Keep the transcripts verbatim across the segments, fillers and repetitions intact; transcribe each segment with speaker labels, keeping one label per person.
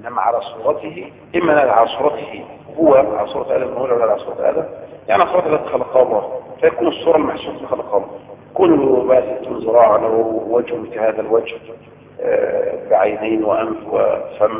Speaker 1: إنما على صورته، إما على صورته هو على صورة آدم هو ولا على صورة آدم، يعني على صورة التي خلقها الله، فيكون الصورة المحسوسة اللي خلقها الله. كل باسط ذراع له وجه كهذا الوجه بعينين وأنف وفم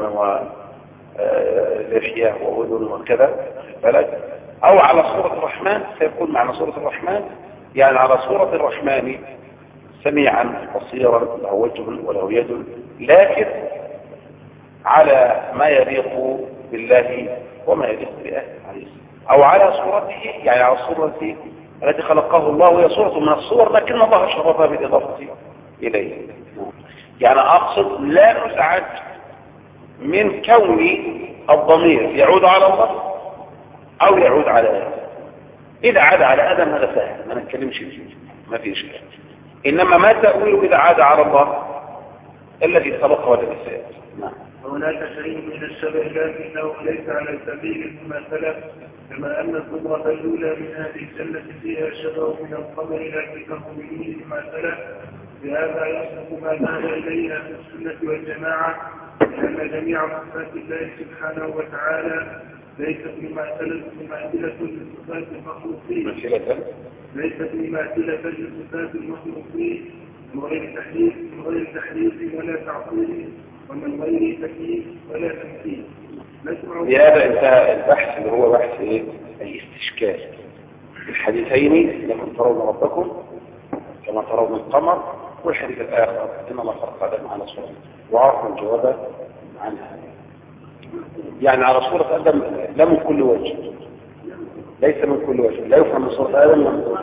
Speaker 1: ولحية وأذن وكذا بلد، أو على صورة الرحمن سيكون معنى صورة الرحمن يعني على صورة الرحمن سميعا بصيرا له وجه وله يد، لكن على ما يليق بالله وما يليق بأهله، أو على صورته يعني على الصورة التي خلقه الله وهي صورة من الصور لكن الله شرفها بالإضافة إليه. يعني أقصد لا نزعج من كون الضمير يعود على الله أو يعود على آدم. إذا عاد على آدم هذا سهل ما نتكلمش فيه ما فيه إشكال، إنما ما تأويله إذا عاد على الله الذي سبق والذي سيأتي. نعم.
Speaker 2: هناك شيء من الشبه لكنه ليس على سبيل المماثلة، كما أن الصورة الأولى من هذه الجنة فيها شبه من القمر لكنه بدون مماثلة. بهذا يصدق ما ذهب إليه في السنة والجماعة لأن جميع صفات الله سبحانه وتعالى ليست مماثلة مماثلة لصفات المخلوقين ليست مماثلة لصفات المخلوقين من غير تحريف من غير تحريف ولا تعطيل ومن غير تكييف ولا تمثيل.
Speaker 1: بهذا انتهى البحث اللي هو بحث ايه؟ الاستشكال. الحديثين لكم ترون ربكم كما ترون القمر، والحديث الآخر إن الله خلق آدم على صورة، وعرف الجواب عنها. يعني على صورة آدم لا من كل وجه، ليس من كل وجه، لا يفهم من صورة آدم من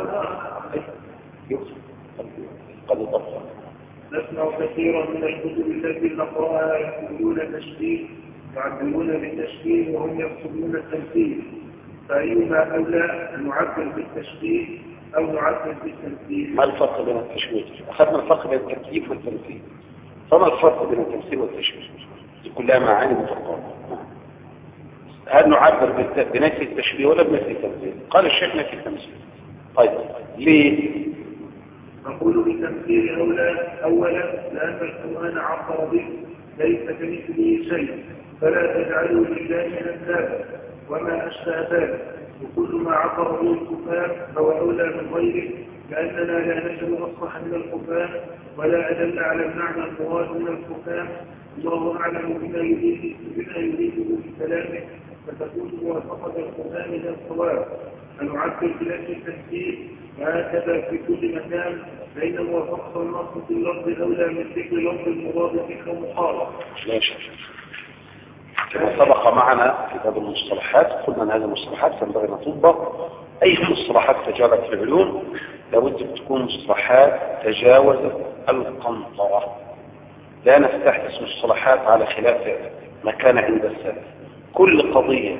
Speaker 1: قد يطفى.
Speaker 2: نسمع كثيرا من الكتب التي نقرأها يقولون تشبيه يعبرون بالتشبيه وهم يقصدون التمثيل، فأيما أولى أن نعبر بالتشبيه أو نعبر بالتمثيل؟
Speaker 1: ما الفرق بين التشبيه؟ أخذنا الفرق بين التكييف والتمثيل، فما الفرق بين التمثيل والتشبيه؟ دي كلها معاني متقاربة. هل نعبر بنفي التشبيه ولا بنفي التمثيل؟ قال الشيخ نفي التمثيل. طيب ليه؟
Speaker 2: نقول بالتمثيل أولى أولا لأن القرآن عبر به ليس كمثله شيء، فلا تجعلوا لله أندادا وما أشبه ذلك، وكل ما عبر به الكفار فهو أولى من غيره، لأننا لا نجد أصلح من الكفار ولا أدل على المعنى المراد من الكفار. الله أعلم بما يريد بما يريده بكلامه، فتكون موافقة القرآن للصواب. فنعبر بنفي التمثيل وهكذا في كل مكان، بين موافقة النص في اللفظ أولى من ذكر لفظ المراد به ومخالف.
Speaker 1: لا شك. كما سبق معنا في باب المصطلحات قلنا ان هذه المصطلحات ينبغي ان تطبق. اي مصطلحات تجارت في العلوم لابد ان تكون مصطلحات تجاوزت القنطرة، لا نستحدث مصطلحات على خلاف ما كان عند السلف. كل قضية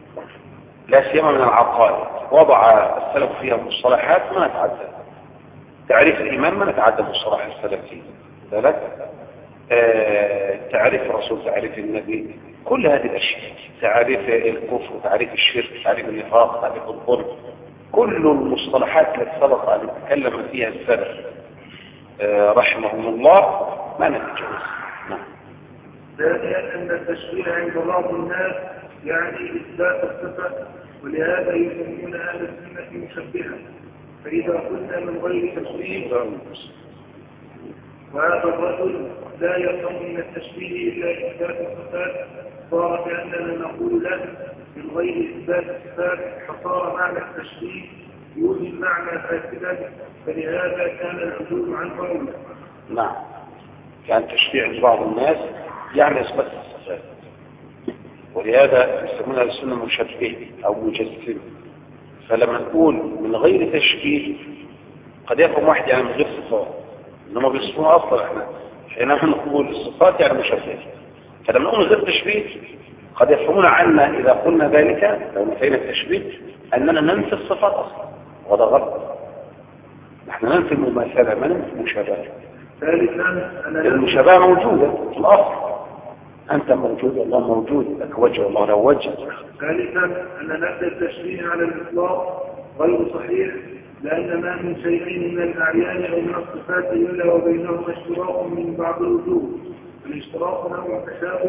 Speaker 1: لا سيما من العقائد وضع السلف فيها مصطلحات ما نتعدى تعريف الإيمان ما نتعدى مصطلح السلف فيه ذلك آه، تعريف الرسول تعريف النبي كل هذه الأشياء، تعريف الكفر تعريف الشرك تعريف النفاق تعريف الظلم، كل المصطلحات التي سبق أن نتكلم فيها السلف آه، رحمهم الله ما نتجاوز. نعم.
Speaker 2: ثانيا أن التشبيه عند بعض الناس يعني إثبات الصفة، ولهذا يسمون أهل السنة مشبهة، فإذا قلنا من غير تشبيه وهذا الرجل لا يفهم من التشبيه إلا إثبات الصفات، صار كأننا نقول له من غير إثبات الصفات، فصار معنى التشبيه يوجد معنى فاسدا، فلهذا كان العدول عنه أولى.
Speaker 1: نعم. كان تشبيه عند بعض الناس يعني إثبات الصفات، ولهذا يسمونها السنة مشبه أو مجسم. فلما نقول من غير تشبيه قد يفهم واحد يعني من غير صفات، إنما بيصفوها أصلا احنا حينما نقول الصفات يعني مشبه. فلما نقول من غير تشبيه قد يفهمون عنا إذا قلنا ذلك لو نفينا التشبيه أننا ننفي الصفات أصلا، وهذا غلط. نحن ننفي المماثلة ما ننفي المشابهة. المشابهة موجودة في الأصل، أنت موجود والله موجود، لك وجه والله له وجه.
Speaker 2: ثالثا أن نبدأ التشبيه على الإطلاق غير صحيح، لأن ما من شيئين من الأعيان أو من الصفات إلا وبينهما اشتراك من بعض الوجوه. الاشتراك نوع تشابه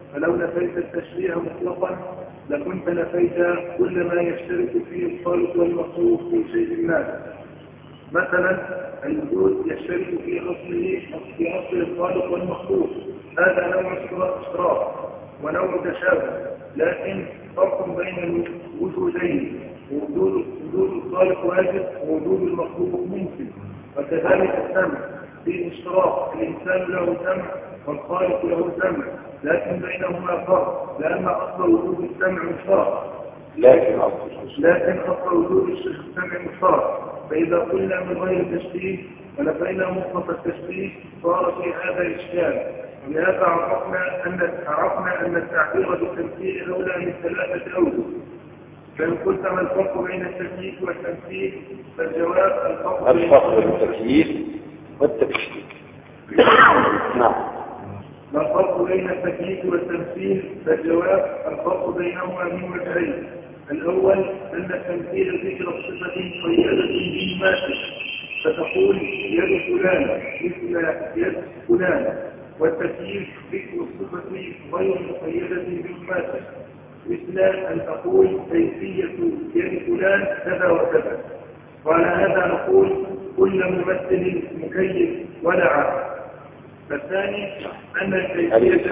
Speaker 2: فلو نفيت التشبيه مطلقا لكنت نفيت كل ما يشترك فيه الخالق والمخلوق في شيء ما. مثلا الوجود يشترك في أصله في أصل الخالق والمخلوق، هذا نوع اشتراك ونوع تشابه، لكن فرق بين الوجودين، وجود الخالق واجب ووجود المخلوق ممكن. وكذلك السمع في اشتراك، الإنسان له سمع والخالق له سمع، لكن بينهما فرق لأن أصل وجود السمع مشترك،
Speaker 1: لكن أصل
Speaker 2: لكن أصل وجود السمع مشترك. فإذا قلنا من غير تشبيه ونفينا مطلق التشبيه صار في هذا إشكال. ولهذا عرفنا أن عرفنا أن التعبير بالتمثيل أولى من ثلاثة أوجه. فإن قلت ما الفرق بين التكييف والتمثيل فالجواب الفرق
Speaker 1: بين التكييف والتمثيل. نعم.
Speaker 2: ما الفرق بين التكييف والتمثيل فالجواب الفرق بينهما من وجهين. الأول أن التمثيل ذكر صفة مقيدة بالماثل، فتقول يد فلان مثل يد فلان، والتكييف ذكر الصفة غير مقيدة بالماثل، مثل أن تقول كيفية يد فلان كذا وكذا. وعلى هذا نقول كل ممثل مكيف ولا عام. الثاني أن الكيفية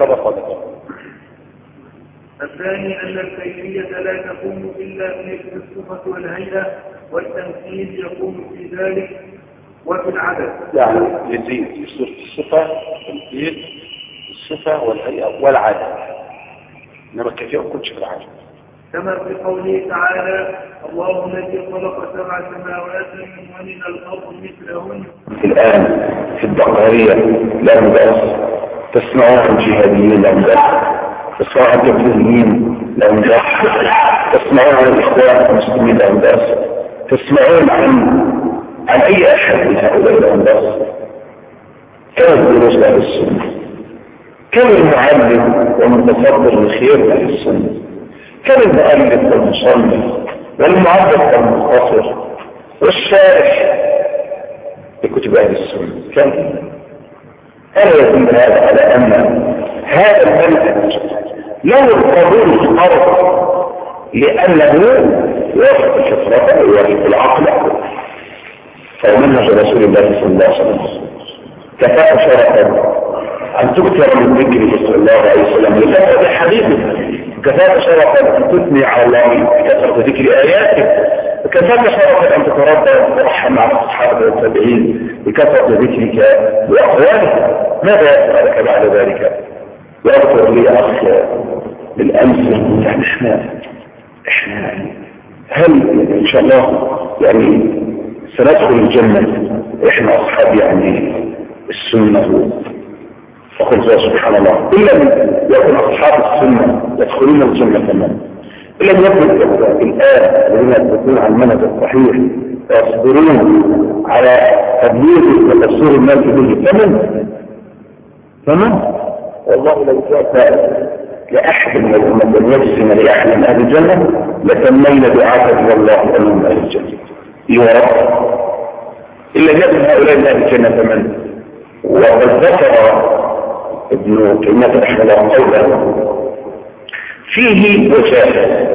Speaker 2: الثاني أن الكيفية لا تكون إلا في الصفة والهيئة، والتمثيل يكون في ذلك وفي العدد.
Speaker 1: يعني يزيد يصير الصفة والتمثيل الصفة والهيئة والعدد، إنما الكيفية ما تكونش في العدد.
Speaker 2: كما في قوله تعالى الله الذي خلق سبع سماوات ومن الأرض مثلهن.
Speaker 3: الآن في الدقهرية لا مدرس، تسمعون عن جهاديين لا مدرس، تسمعون عن تبليغيين لا مدرس، تسمعون عن الإخوان المسلمين لا مدرس، تسمعون عن عن أي أحد من هؤلاء لا مدرس. كم الدروس أهل السنة، كم المعلم والمتصدر لخير أهل السنة، كم المؤلف والمصنف والمعدل والمختصر والشارح لكتب أهل السنة. كم ألا يدل هذا على أن هذا المنهج له القبول الأرض، لأنه يوافق الفطرة ويوافق العقل، فهو منهج رسول الله صلى الله عليه وسلم. كفاءة شرفا أن تكثر من ذكره صلى الله عليه وسلم لكثرة حديثه، كفاءة شرفا أن تثني على الله بكثرة ذكر آياته، وكفاءة شرفا أن تتربى وترحم على الصحابة والتابعين بكثرة ذكرك وأقوالك. ماذا يفعلك بعد ذلك؟ يذكر لي أخ بالأمس يعني إحنا إحنا هل إن شاء الله يعني سندخل الجنة إحنا أصحاب يعني السنة؟ فقلت سبحان الله إن لم يكن أصحاب السنة يدخلون الجنة تماما، إن لم يكن الآن الذين يثبتون على المنهج الصحيح ويصبرون على تبليغ وتفسير الناس به فمن فمن والله لو جاء لأحد من الأمة أن يجزم لأحد من أهل الجنة لتمنينا دعاء الله من أهل الجنة. يا رب إلا يكن هؤلاء من أهل الجنة فمن. وقد ذكر ابن تيمية رحمه الله قولا فيه وجاهه،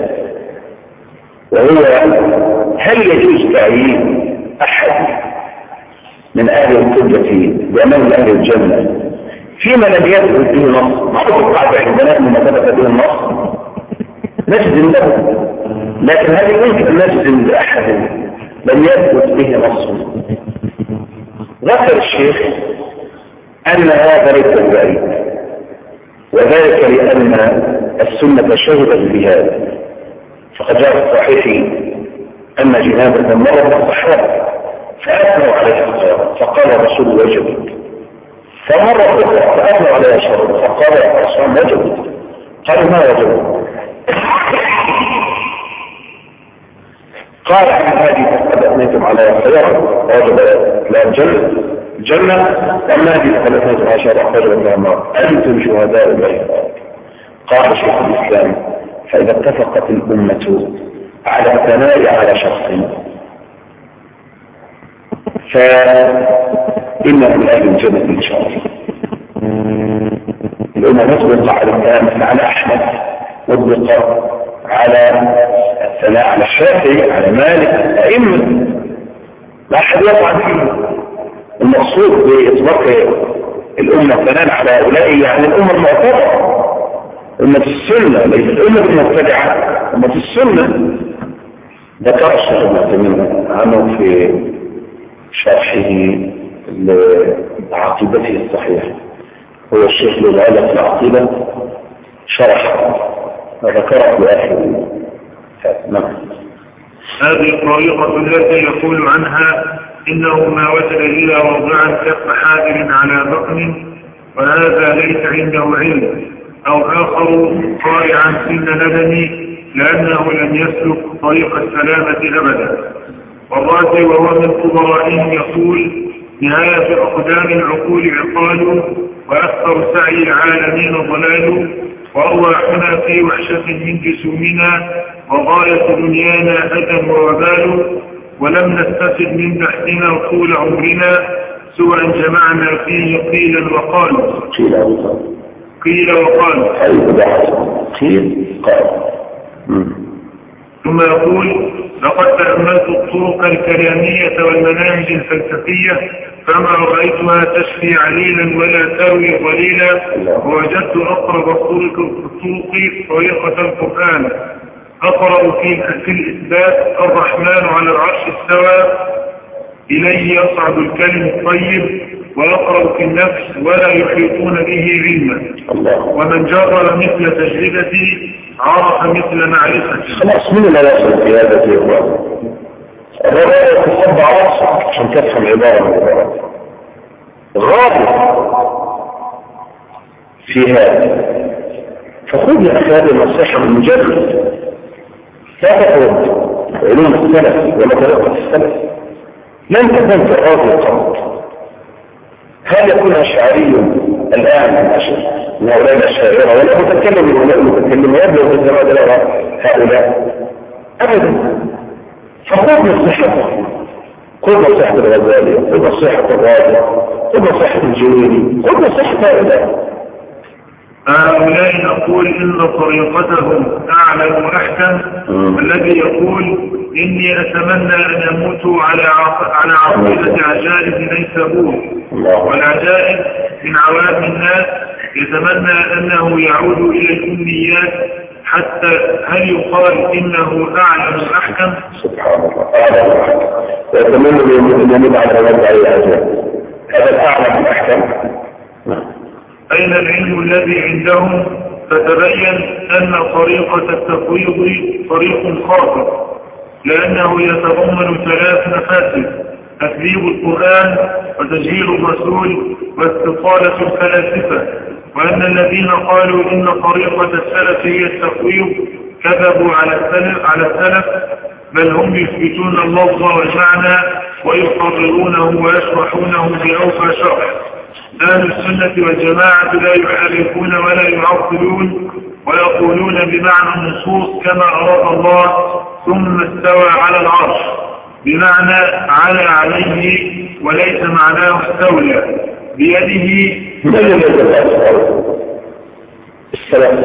Speaker 3: وهو هل يجوز تعيين أحد من أهل القبلة بأمام أهل الجنة فيما لم يثبت به النص؟ معروف القاعدة عندنا أن ما ثبت به النص نجزم له، لكن هل يمكن أن نجزم لأحد لم يثبت به نص؟ ذكر الشيخ أن هذا ليس بعيد، وذلك لأن السنة شهدت بهذا. فقد جاء في الصحيح أن جنابة مرض الصحابة فأثنوا عليها الصلاة فقال رسول الله وجبت، فمرة أخرى فأثنوا عليها الصلاة فقال رسول الله وجبت، قالوا ما وجبت؟ قال عن هذه فقد أثنيتم عليها خيرا وجب لا الجنة الجنة، أما هذه فقد أثنيتم عشرة خيرا من النار، أنتم شهداء الله. قال شيخ الإسلام فإذا اتفقت الأمة على الثناء على شخص فإن من أهل الجنة إن شاء الله. الأمة مطلقة على الآن على أحمد، مطلقة على الثناء على الشافعي، على مالك، أئمة لا أحد يطعن فيه. المقصود بإطلاق الأمة الثناء على هؤلاء يعني الأمة المعتبرة، أمة السنة، ليس الأمة المبتدعة، أمة السنة. ذكر الشيخ ابن عثيمين عنه في شرحه لعقيدته الصحيحة، هو الشيخ للعلة في العقيدة شرح ذكره بآخر. نعم.
Speaker 2: هذه الطريقة التي يقول عنها إنه ما وجد إلا وضعا كف حاضر على بطن وهذا ليس عنده علم، أو آخر قارعا سن ندم لأنه لم يسلك طريق السلامة أبدا. والرازي وهو من كبرائهم يقول نهاية أقدام العقول عقال وأكثر سعي العالمين ضلال، وأرواحنا في وحشة من جسومنا وغاية دنيانا أذى ووبال، ولم نستفد من بحثنا طول عمرنا سوى أن جمعنا فيه قيلا وقالوا قيل وقالوا
Speaker 3: قيل قال.
Speaker 2: ثم يقول لقد تأملت الطرق الكلامية والمناهج الفلسفية فما رأيتها تشفي عليلا ولا تروي ضليلا، ووجدت أقرب الطرق طريقة القرآن. أقرأ في الإثبات الرحمن على العرش استوى إليه يصعد الكلم الطيب، ويقرأ في النفس ولا يحيطون به علما، ومن جرر مثل تجربتي عرف مثل معرفتي.
Speaker 3: خلاص من لا يصل في هذا الإخوان الرواية تصب عرصك عشان تفهم عبارة من العبارات غابر في هذا. فخذ يا أخي هذه النصيحة من مجرد لا تقود علوم السلف ولا طريقة السلف، لن تكون تقاضي القرض. هل يكون أشعري الآن من أولاد الشاعرة ولا متكلم ولا متكلم يبلغ بالزمان هؤلاء أبدا. فخذ نصيحته، خذ نصيحة الغزالي، خذ نصيحة الرازي، خذ نصيحة الجويني، خذ نصيحة هؤلاء.
Speaker 2: هؤلاء نقول إن طريقتهم أعلم وأحكم، الذي يقول إني أتمنى أن أموت على على عقيدة عجائز نيسابور، والعجائز من عوام الناس يتمنى أنه يعود إلى الأمنيات. حتى هل يقال إنه أعلم وأحكم؟
Speaker 3: سبحان الله، أعلم وأحكم، ويتمنى أن يموت على هذه العجائز، هذا الأعلم وأحكم.
Speaker 2: أين العلم الذي عندهم؟ فتبين أن طريقة التفويض طريق خاطئ، لأنه يتضمن ثلاث مفاسد: تكذيب القرآن وتجهيل الرسول واستطالة الفلاسفة. وأن الذين قالوا إن طريقة السلف هي التفويض كذبوا على السلف, على السلف بل هم يثبتون اللفظ والمعنى ويقررونه ويشرحونه بأوفى شرح. أهل السنة والجماعة لا يحرفون ولا يعطلون ويقولون بمعنى النصوص كما أراد الله ثم استوى على العرش، بمعنى على عليه وليس معناه استولى بيده.
Speaker 3: السلام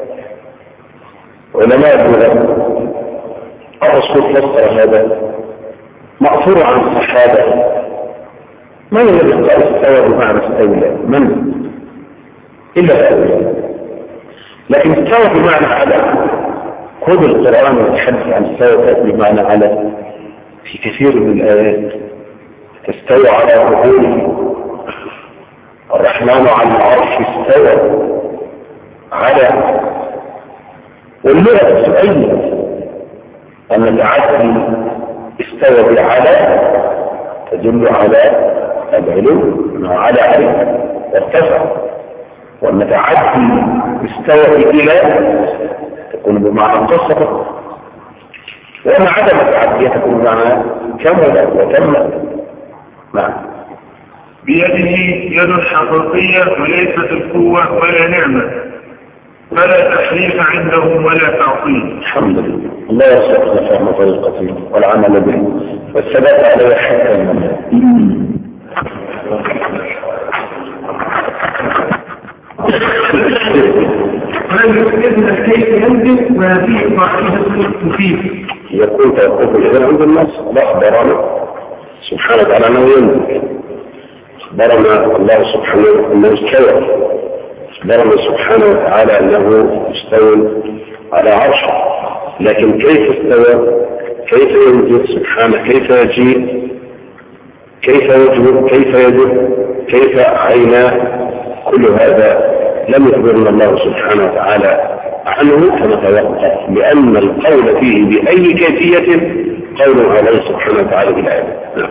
Speaker 3: علماء الدولة الرسول فسر هذا مأثور عن الصحابة. من الذي قال استوى بمعنى استولى؟ من؟ إلا هؤلاء. لكن استوى بمعنى على، خذ القرآن والحديث عن استوى بمعنى على في كثير من الآيات. تستوى على ظهوره، الرحمن على العرش استوى على. واللغة تؤيد أن العدل استوى بعلى تدل على العلو، انه على علم وارتفع. والمتعدي استوى إلى تكون بمعنى قصة، وما عدم التعدية تكون بمعنى كمل وتم. نعم.
Speaker 2: بيده يد حقيقية وليست القوة ولا نعمة، فلا تحريف عندهم ولا تعطيل.
Speaker 3: الحمد لله، الله يرزقنا فهم طريقته والعمل به والثبات عليه حتى الممات.
Speaker 2: ولم يؤكدنا كيف ينزل وهذه قاعدة مفيدة.
Speaker 3: يكون توقف الإذن عند النص. لا أخبرنا سبحانه وتعالى أنه ينزل، أخبرنا الله سبحانه أنه استوى، أخبرنا سبحانه وتعالى أنه استوى على عرشه، لكن كيف استوى، كيف ينزل سبحانه، كيف يجيء، كيف وجهه، كيف يده، كيف عيناه، كل هذا لم يخبرنا الله سبحانه وتعالى عنه فنتوقف، لأن القول فيه بأي كيفية قول عليه سبحانه وتعالى بالآية. نعم.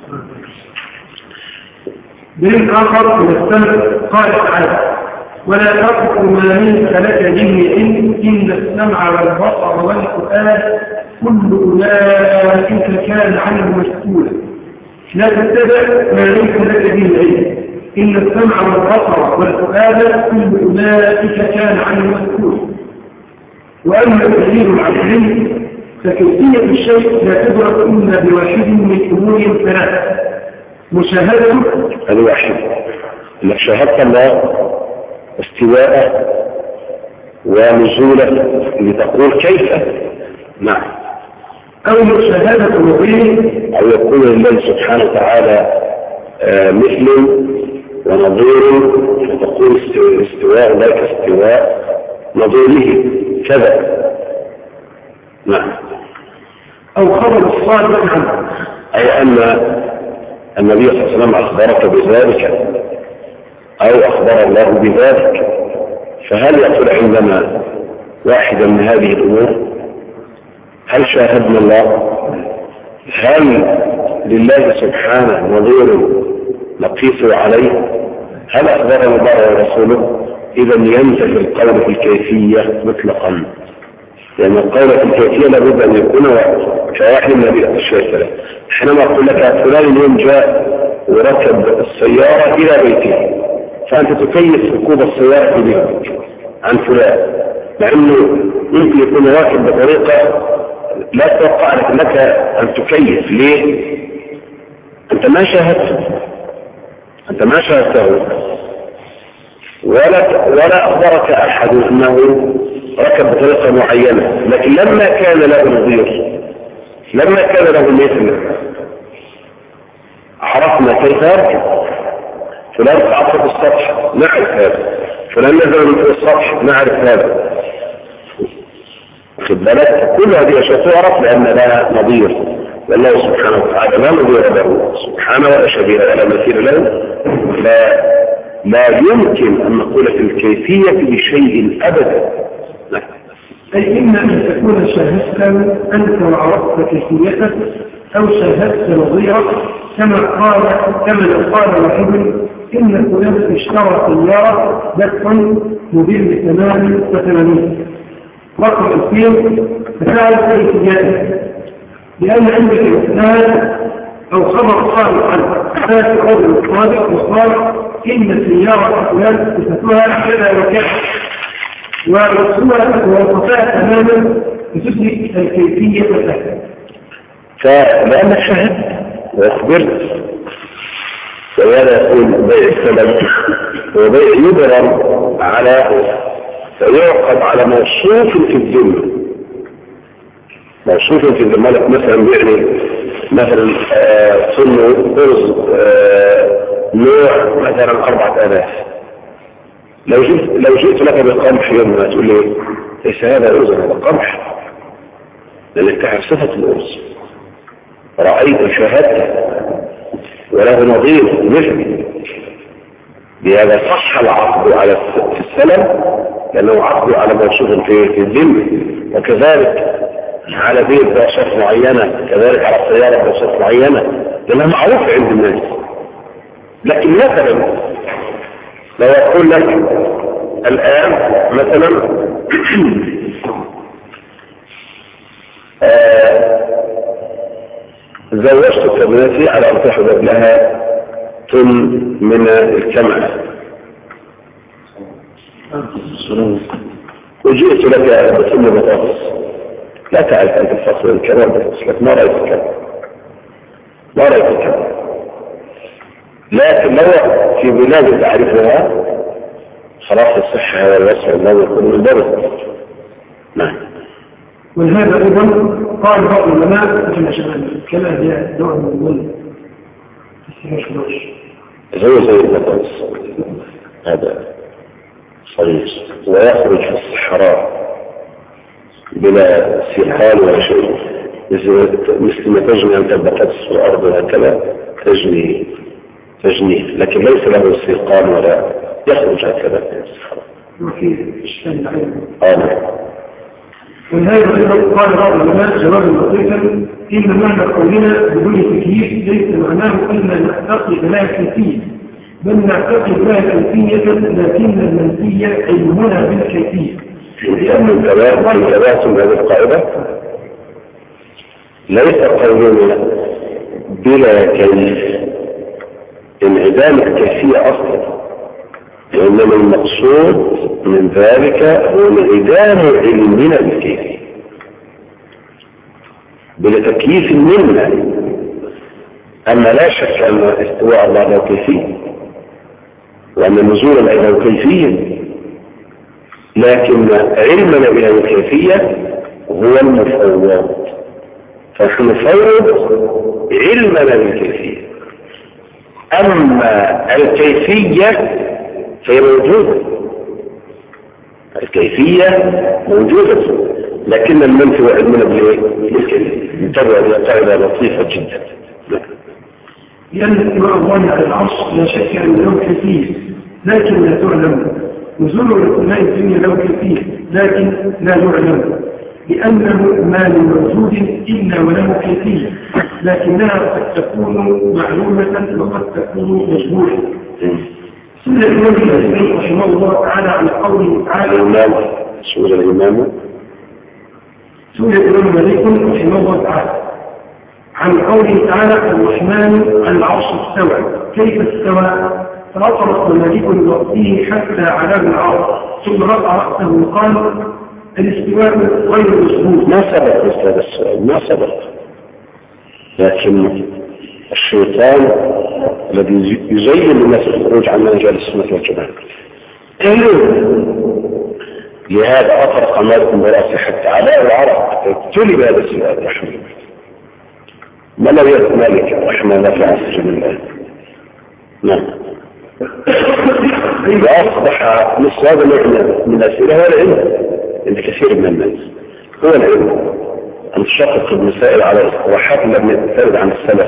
Speaker 2: دليل آخر من السنة قال تعالى: ولا تقف ما ليس لك به علم إن السمع والبصر والفؤاد كل أولئك كان عنه مسؤولا. لا تتبع ما ليس لك به علم إن السمع والبصر والفؤاد كل أولئك كان عنه مسؤولا. وأما الدليل العقلي فكيفية الشيء لا تدرك إلا بواحد من أمور ثلاثة: مشاهدة
Speaker 3: الواحد انك شاهدت الله استواءه ونزوله لتقول كيف. نعم.
Speaker 2: أو مشاهدة نظير،
Speaker 3: أو يكون لله سبحانه وتعالى مثل ونظير فتقول استواء ذاك استواء نظيره كذا. نعم.
Speaker 2: أو خبر الصادق عنه،
Speaker 3: أي أن النبي صلى الله عليه وسلم أخبرك بذلك أو أخبر الله بذلك. فهل يقول عندنا واحدا من هذه الأمور؟ هل شاهدنا الله؟ هل لله سبحانه نظير نقيس عليه؟ هل أخبرنا الله ورسوله؟ إذا ينتفي القول في الكيفية مطلقا، لأن القول في الكيفية لابد أن يكون كواحد من هذه الأشياء. حينما أقول لك فلان اليوم جاء وركب السيارة إلى بيته، فأنت تكيف ركوب السيارة في بيتك عن فلان، مع أنه يمكن يكون راكب بطريقة لا تتوقع لك أن تكيف. ليه؟ أنت ما شاهدته، أنت ما شاهدته ولا ولا أخبرك أحد أنه ركب بطريقة معينة، لكن لما كان له نظير، لما كان له مثل، عرفنا كيف يركب. فلان تعطف السطح نعرف هذا، فلان نزل من السطح نعرف هذا. خد بالك، كل هذه أشياء تعرف لأن لها نظير، والله سبحانه وتعالى لا نظير له سبحانه ولا شبيه ولا مثيل له. لا لا يمكن أن نقول في الكيفية بشيء أبدا.
Speaker 2: أي إما أن تكون شاهدت أنت وعرفت كيفيته، أو شاهدت نظيرك، كما قال كما لو قال واحد إن فلان اشترى سيارة دفعا موديل ثمانية وثمانين رقم اثنين ففعل كيفيته، لأن عندك إسناد أو خبر صادق عنه ذات الرجل الصادق وقال إن سيارة فلان صفتها كذا وكذا، والصورة ووصفها تماما بتثبت الكيفية لها.
Speaker 3: فلأنك شهدت وأخبرت، وهذا يقول بيع السلم وبيع يبرر على فيعقد على موصوف في الذمة، موصوف في الذمة. لك مثلا بيعني مثلا صنع قرص نوع مثلا أربعة آلاف، لو جئت لو جئت لك بقمح يوم ما تقول لي ليس هذا أرز، هذا قمح، لأنك تعرف صفة الأرز، رأيت وشاهدت وله نظير مثل. بهذا صح العقد على السلم لأنه عقد على موصوف في الذمة، وكذلك على بيت بأشياء معينة، كذلك على السيارة بأشياء معينة، لأنها معروفة عند الناس. لكن مثلا لو أقول لك الآن مثلا زوجت ابنتي على أن تحضر لها طن من الكمع، وجئت لك بطن بطاطس، لا تعرف أنت الفصل الكلام بطاطس، لك ما رأيت الكلام، ما رأيت الكلام. لكن لو في بلاد تعرفها خلاص الصحة والوسع الله يكون من ضرر. نعم.
Speaker 2: ولهذا أيضا قال بعض العلماء مثل عشان كما هي نوع من الولد
Speaker 3: زي زي البطاطس هذا صغير ويخرج في الصحراء بلا سيقان ولا شيء، مثل ما تجني أنت البطاطس في الأرض وهكذا تجني تجنيه، لكن ليس له سيقان ولا يخرج هكذا في الصحراء.
Speaker 2: وفي إشكال العلم.
Speaker 3: آه.
Speaker 2: ولهذا أيضا قال بعض العلماء جوابا لطيفا: إن معنى قولنا بدون تكييف ليس معناه أن نعتقد لها كيفية، بل نعتقد لها كيفية لكن المنفية علمنا بالكيفية.
Speaker 3: لأن انتبهتم هذه القاعدة ليس قولنا بلا كيف انعدام الكيفية أصلا، وإنما المقصود من ذلك هو انعدام علمنا بالكيفية بلا تكييف منا. أما لا شك أن استواء الله له كيفية وأن النزول له كيفية، لكن علمنا بهذه الكيفية هو المفوض، فنحن نفوض علمنا بالكيفية. أما الكيفية فهي موجودة، الكيفية موجودة، لكن المنفي وعلمنا بالكيفية. انتبه هذه قاعدة لطيفة جدا.
Speaker 2: لأن استواء الله على العرش لا شك أن له كيفية لكن لا تعلم، نزول الأولى الدنيا له كيفية لكن لا يعلم، لأنه ما من موجود إلا وله كيفية لكنها قد تكون معلومة وقد تكون مجهولة. سئل الإمام الأسماء رحمه الله تعالى عن قوله تعالى
Speaker 3: الإمام سئل الإمام
Speaker 2: سئل الإمام مالك رحمه الله تعالى عن قوله تعالى: الرحمن على العرش استوى، كيف استوى؟ فأطرق مالك بوقته حتى على العرش ثم رفع رأسه وقال: الاستواء غير مسبوق.
Speaker 3: ما سبق مثل هذا السؤال، ما سبق، لكن الشيطان الذي يزين الناس الخروج عن مجال السنة والجماعة لهذا أطرق مالك برأسه حتى على العرق ابتلي بهذا السؤال رحمه الله. ما لو يكن مالك رحمه الله في عصر الله. نعم. إذا أصبح مثل هذا من الأسئلة هو العلم عند كثير من الناس، هو العلم أن تشقق المسائل على اصطلاحات لم ترد عن السلف،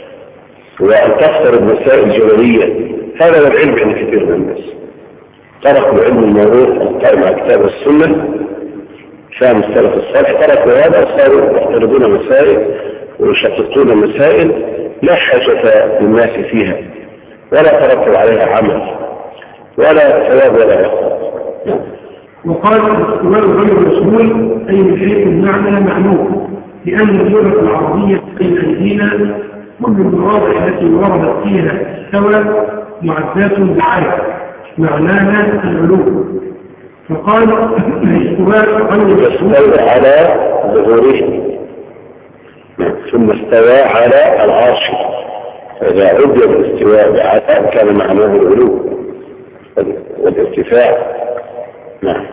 Speaker 3: وأن تفترض مسائل جدلية، هذا هو العلم عند كثير من الناس. تركوا العلم المعروف القائم على الكتاب والسنة، فهم السلف الصالح، تركوا هذا وصاروا يفترضون مسائل ويشققون مسائل لا حاجة للناس فيها ولا ترتب عليها عمل ولا ثواب ولا عقاب.
Speaker 2: وقال: الاستواء غير مسبوق أي من حيث المعنى معلوم، لأن اللغة العربية في أيدينا كل المواضع التي وردت فيها استوى معدات بعين معناها العلوم. فقال: الاستواء غير
Speaker 3: مسبوق على ظهوره ثم استوى على العرش، فإذا عد الاستواء بعثا كان معناه العلو والارتفاع. نعم.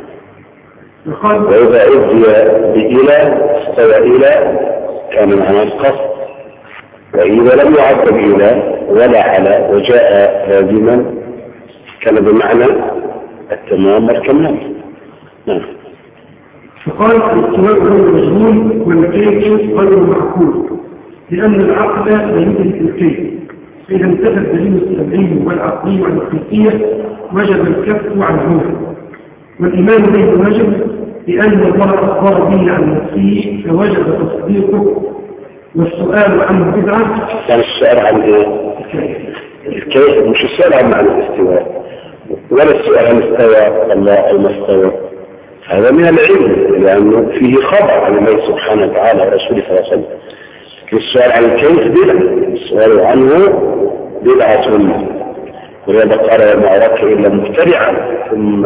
Speaker 3: وإذا عد بإلى استوى إلى كان معناه القصد، وإذا لم يعد بإلى ولا على وجاء لازما كان بمعنى التمام والكمال. نعم.
Speaker 2: فقال: الاستواء غير مجهول والكيف غير معقول، لأن العقل لا يدرك الكيف، فإذا انتفى الدليل السمعي والعقلي والحقيقية وجب الكف عنه. والإيمان به وجب لأن الله أخبر به عن نفسه فوجب تصديقه، والسؤال عنه بدعة.
Speaker 3: كان السؤال عن ايه؟ الكيف، مش السؤال عن معنى الاستواء ولا السؤال عن استوى الله أو ما استوى، هذا من العلم لأنه فيه خبر عن الله سبحانه وتعالى ورسوله صلى الله عليه وسلم. السؤال عن الكيف بدعة، السؤال عنه بدعة، ولذا قال: وما أراك إلا مبتدعا ثم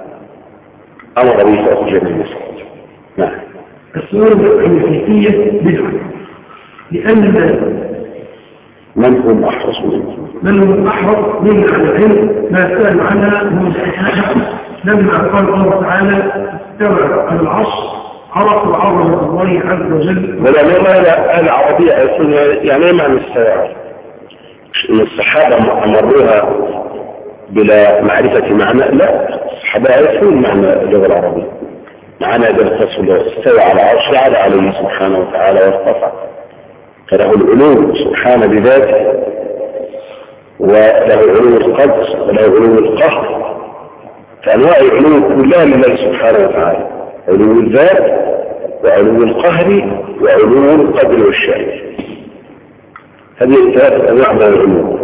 Speaker 3: أمر به فأخرج من المسجد. نعم.
Speaker 2: السؤال عن الكيفية بدعة، لأن
Speaker 3: من هم أحرص منه؟
Speaker 2: بل هو أحرص من على العلم ما سأل عنها من الحكاية لما قال الله تعالى استوى على العرش عرف عظمة الله عز وجل.
Speaker 3: ولا العربية يعني ما معنى استوى؟ إن الصحابة أمروها بلا معرفة معنى؟ لا، الصحابة يعرفون معنى اللغة العربية. معنى درس الله استوى على عرش على عليه سبحانه وتعالى وارتفع، فله العلو سبحانه بذاته، وله علو القدس وله علو القهر، فأنواع العلو كلها لله سبحانه وتعالى، علو الذات وعلو القهر وعلو القدر والشأن. هذه ثلاثة أنواع من العلو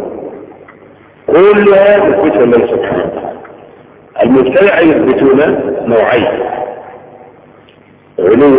Speaker 3: كلها يثبتها الله سبحانه وتعالى. المبتدع يثبتون نوعين: علو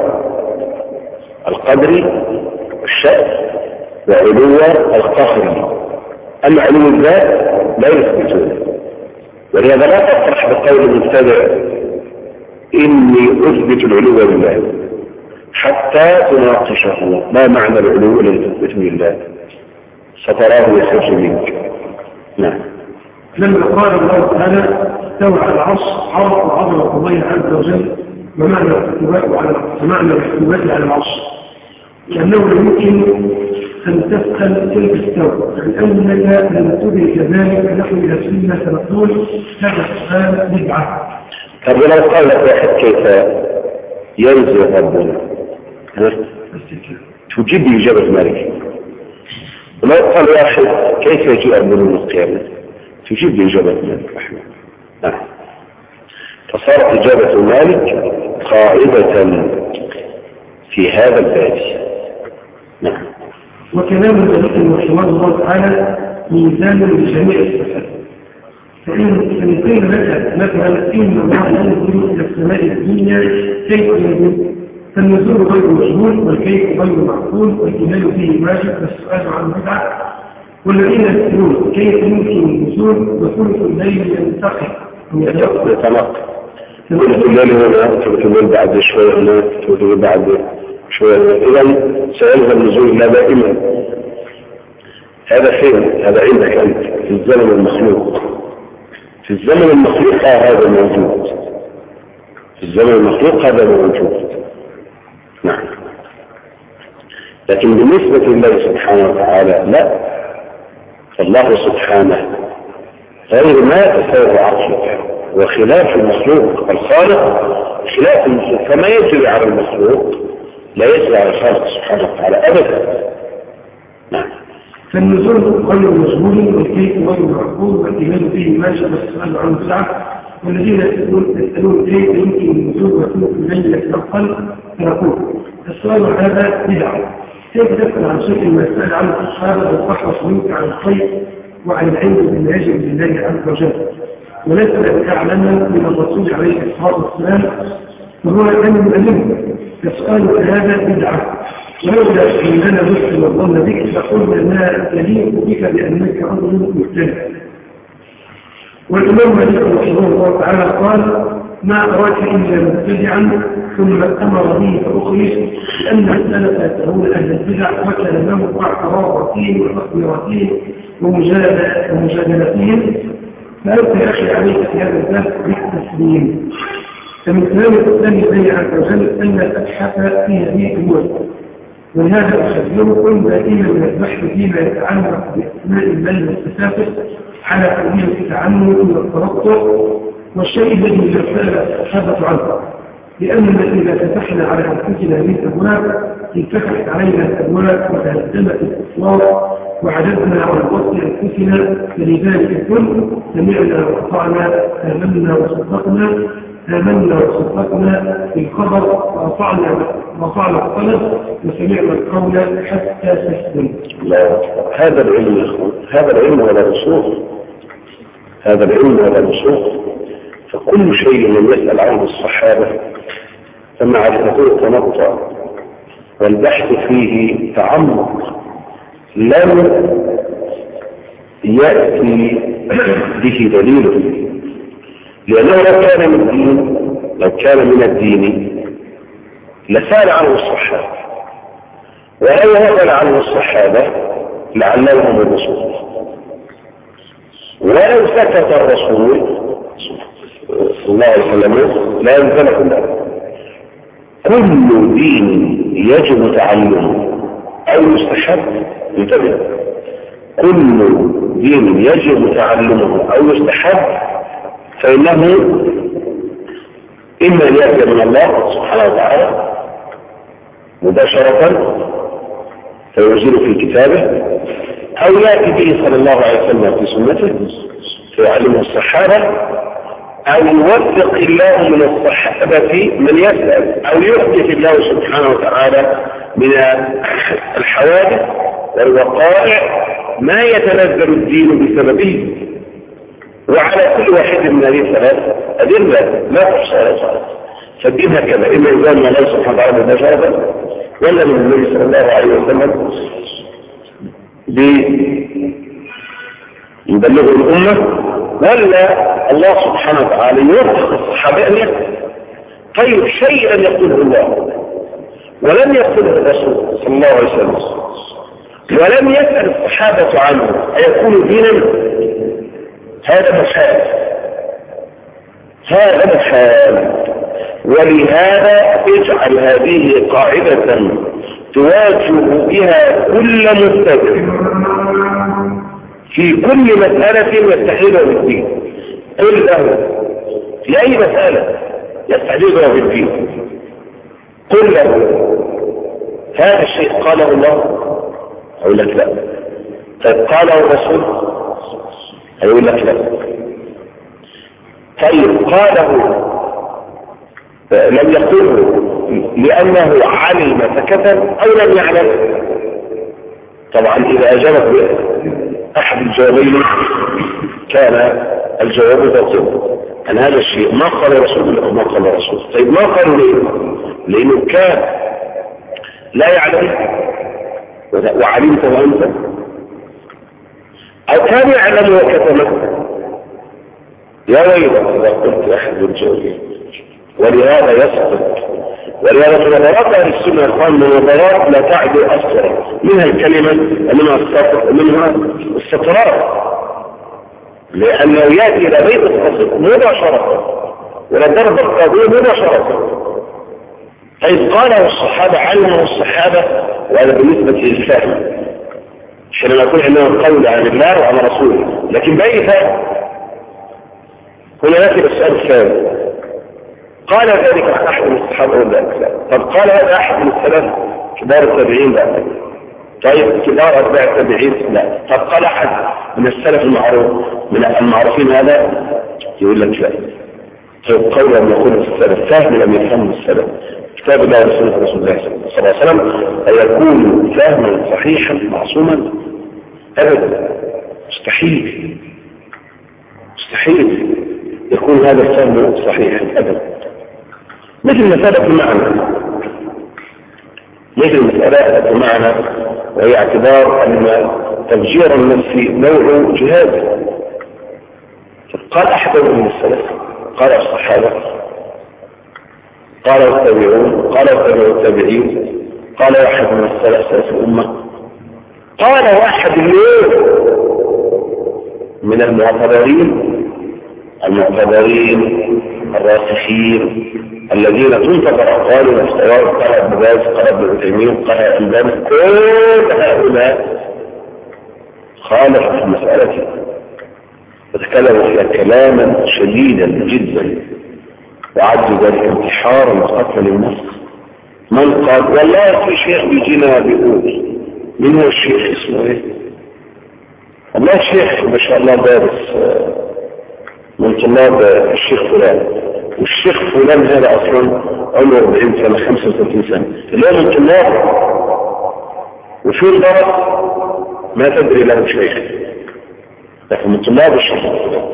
Speaker 3: القدر والشأن وعلو القهر. أما علو الذات لا يثبتون، ولهذا لا تفرح بقول المبتدع إني أثبت العلو لله حتى تناقشه ما معنى العلو الذي تثبته لله، ستراه يخرج منك. نعم.
Speaker 2: لما قال الله تعالى استوى على العرش عرف عظمة الله عز وجل ومعنى الاستواء على ومعنى الاستواء على العرش، لأنه لا يمكن أن تفهم كيف استوى، لأنك لم تدرك ذلك نحو إلى سنة سنقول هذا السؤال بدعة.
Speaker 3: طب لو قال لك واحد كيف ينزل ربنا تجيب إجابة مالك، ولو قال واحد كيف يجيء ربنا من القيامة تجيب إجابة مالك رحمه الله. فصارت إجابة مالك قاعدة في هذا الباب. نعم.
Speaker 2: وكلام النبي رحمه الله تعالى ميزان لجميع الصفات، فإن قيل لك مثلا إن الله ينزل إلى السماء الدنيا كيف ينزل، فالنزول غير مجهول والكيف غير معقول والإيمان فيه واجب والسؤال عن بدعة. والذين يسألون كيف يمكن النزول وثلث الليل ينتقل
Speaker 3: يتنقل ثلث الليل هنا ثلث الليل بعد شوية هنا ثلث الليل بعد شوية، إذا سيلزم النزول لا دائما. هذا فين؟ هذا عندك أنت في الزمن المخلوق. في الزمن المخلوق هذا موجود، في الزمن المخلوق هذا موجود. نعم. لكن بالنسبة لله سبحانه وتعالى لا، فالله سبحانه غير ما تساوي عقلك وخلاف المخلوق. الخالق خلاف المخلوق، فما يجري على المخلوق لا يجري على الخالق سبحانه وتعالى أبدا. نعم.
Speaker 2: فالنزول غير مجهول والكيف غير معقول والإيمان فيه ماشي والسؤال عن بدعة. والذين يسألون كيف يمكن النزول وثلث الليل يتنقل فنقول السؤال هذا بدعة. كيف تسأل عن شيء ما يسأل عنه الصحابة والصحبة منك عن الخير وعن العلم بما يجب لله عز وجل، وليس أعلم من الرسول عليه الصلاة والسلام وهو علم العلم. فالسؤال هذا بدعة، ولولا أننا نسلم الظن بك لقلنا ما تليق بك بأنك رجل مختلف. والإمام مالك رحمه الله تعالى قال ما أراك إلا مبتدعا ثم أمر به فأخرج، لأن السلف يتبعون أهل البدع وكلامهم واعتراضاتهم وتقديراتهم ومجادلتهم. فأنت يا أخي عليك في هذا الباب بالتسليم. فمن كلام الإسلام الله عز وجل أن الأبحاث في هذه الأمور، ولهذا أخبركم دائما من البحث فيما يتعلق بأسماء الله والصفات على سبيل التعلم والترقب والشيء الذي يسأل الصحابة عنه، لأننا إذا فتحنا على أنفسنا هذه الأبواب انفتحت علينا الأبواب وتهدمت الأسوار وعددنا على وسط أنفسنا. فلذلك الكل سمعنا وأطعنا آمنا وصدقنا آمنا وصدقنا في الخبر وأطعنا وأطعنا الطلب وسمعنا القول حتى تسلم.
Speaker 3: هذا العلم يا أخوان، هذا العلم ولا رسوخ، هذا العلم ولا رسوخ. فكل شيء لم يسأل عنه الصحابة فمعرفته تنطع والبحث فيه تعمق لم يأتي به دليل، لأنه لو كان من الدين لو كان من الدين لسأل عنه الصحابة، ولو نقل عنه الصحابة لعلهم الرسول. ولو سكت الرسول صلى الله عليه وسلم لا يلزمكم الله. كل دين يجب تعلمه أو يستحب، انتبه، كل دين يجب تعلمه أو يستحب فإنه إما أن يأتي من الله سبحانه وتعالى مباشرة فينزل في كتابه، أو يأتي به صلى الله عليه وسلم في سنته فيعلمه الصحابة، أو يوفق الله من الصحابة من يسأل، أو يحدث الله سبحانه وتعالى من الحوادث والوقائع ما يتنزل الدين بسببه. وعلى كل واحد من هذه الثلاث أدلة لا تحصى ولا تعد. فالدين هكذا، إما إنزال من الله سبحانه وتعالى مباشرة، ولا من النبي صلى الله عليه وسلم يبلغ الأمة، ولا الله سبحانه وتعالى يوفق الصحابة أن يكتب. طيب شيئا يقوله الله ولم يقوله الرسول صلى الله عليه وسلم ولم يسأل الصحابة عنه أيكون دينا؟ هذا محال، هذا محال. ولهذا اجعل هذه قاعدة تواجه بها كل مبتدئ في كل مسألة يستحيلها في الدين. قل له في أي مسألة يستحيلها في الدين، قل له هذا الشيء قاله الله، أقول لك لا. طيب قاله الرسول، أقول لك لا. طيب قاله لم يقوله لأنه علم فكتب أو لم يعلم؟ طبعا إذا أجابت أحد الجوابين كان الجواب باطلا أن هذا الشيء ما قال الرسول أو ما قال الرسول. طيب ما قالوا ليه؟ لأنه كان لا يعلم وعلمت وأنت، أو كان يعلم وكتمه. يا ويل إذا قلت أحد الجوابين. ولهذا يسقط، ولهذا في نظرات أهل السنة الآن نظرات لا تعدو أكثر، منها الكلمة ومنها السطر ومنها السطرات، لأنه يأتي إلى بيت القصد مباشرة ولا درب القضية مباشرة. إذ قاله الصحابة علمه الصحابة، وهذا بالنسبة للفهم حينما يكون عندنا قول عن الله وعن رسوله، لكن بأي فهم؟ هنا يأتي السؤال الثاني، قال ذلك عن أحد من الصحابة ولا لا؟ طب قال هذا أحد من السلف كبار التابعين؟ لا. طيب كبار أتباع التابعين؟ لا. طب قال أحد من السلف المعروف من المعروفين هذا؟ يقول لك لا. طيب قول لم يقول السلف، فهم لم يفهم السلف كتاب الله ورسوله رسول الله صلى الله عليه وسلم أيكون فهما صحيحا معصوما؟ أبدا، مستحيل مستحيل يكون هذا الفهم صحيحا أبدا. مثل مسألة المعنى، مثل مسألة المعنى وهي اعتبار أن تفجير النفس نوع جهاد. قال أحد من السلف، قال الصحابة، قال التابعون، قال التابعين، قال واحد من السلف سلف الأمة، قال واحد اليوم من المعتبرين المعتبرين الراسخين الذين تنتظر أقوال واستوار، قال ابن باز، قال ابن عثيمين، قال الألباني، كل هؤلاء خالف في المسألة وتكلموا فيها كلاما شديدا جدا وعد ذلك انتحارا وقتلا للنفس. من قال والله في شيخ بيجينا بيقول، من هو الشيخ؟ اسمه ايه؟ والله الشيخ ما شاء الله دارس من طلاب الشيخ فلان، والشيخ فلان هذا اصلا عمره أربعين سنة خمسة وثلاثين سنة، اللي هو من طلاب وفي الدرس ما تدري له شيخ، لكن من طلاب الشيخ فلان.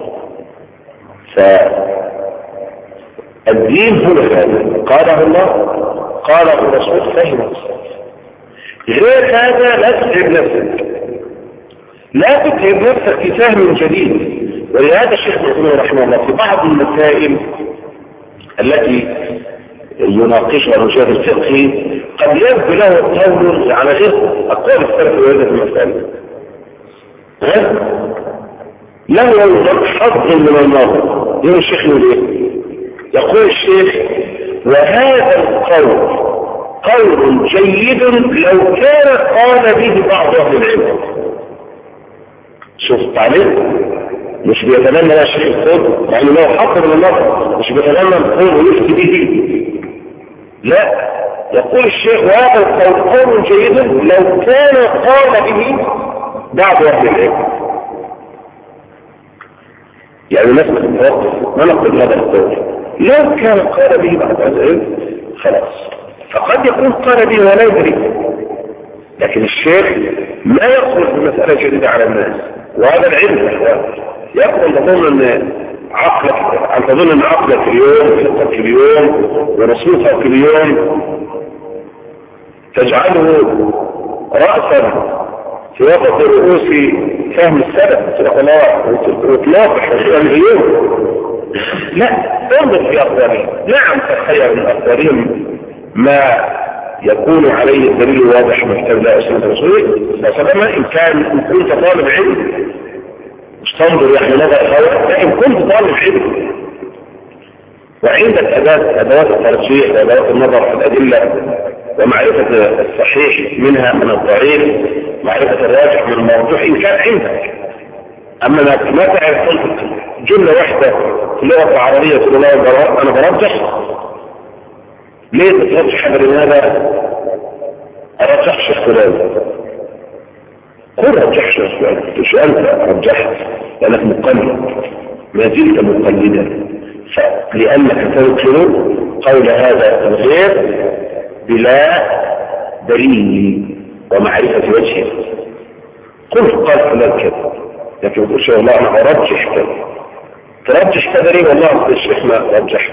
Speaker 3: فالدين هو هذا، قاله الله قاله الرسول، فهمه غير هذا لا تتعب نفسك، لا تتعب نفسك في فهم جديد. ولهذا الشيخ محمد رحمه الله في بعض المسائل التي يناقشها الرجال الفقهي قد يبدو له قول على غير أقوال السلف في هذه المسألة. له حظ من النظر. يقول الشيخ يقول ايه؟ يقول الشيخ وهذا القول قول جيد لو كان قال به بعض اهل العلم. شوف التعليم مش بيتمنى لا شيخ القول يعني لو حظ من النظر، مش بيتمنى القول ويفتي به، لا، يقول الشيخ وهذا القول قول جيد لو كان قال به بعض اهل العلم. يعني مثلا ما نقول هذا القول لو كان قال به بعض اهل العلم خلاص، فقد يكون قال به ولا يدري، لكن الشيخ لا يخرج بمسألة جديدة على الناس، وهذا العلم يقول تظن ان عقلك ان تظن ان عقلك اليوم فقط اليوم ورسولك اليوم تجعله رأسا في وسط رؤوس فهم السلف وتلاقح اليوم. لا، انظر في أقوالهم. نعم تخير من أقوالهم ما يكون عليه الدليل واضح من كتاب الله وسنة رسوله فسلما. إن كان إن كنت طالب علم مش تنظر يعني نظر خواء، لكن كنت طالب علم وعندك أداة أدوات الترجيح وأدوات النظر في الأدلة ومعرفة الصحيح منها من الضعيف، معرفة الراجح من المرجوح، إن كان عندك. أما ما تعرف تنطق جملة واحدة في اللغة العربية تقول الله أنا برجح، ليه تترجح لماذا؟ أرجح شيخ فلان، قل رجح شيخ فلان، مش أنت رجحت لأنك مقلد، ما زلت مقلدا، لأنك تنكر قول هذا الغير بلا دليل ومعرفة وجهه. قل قال فلان كذا، لكن تقول شيء الله أنا أرجح كذا، ترجح كذا ليه؟ والله أصل الشيخ ما رجح.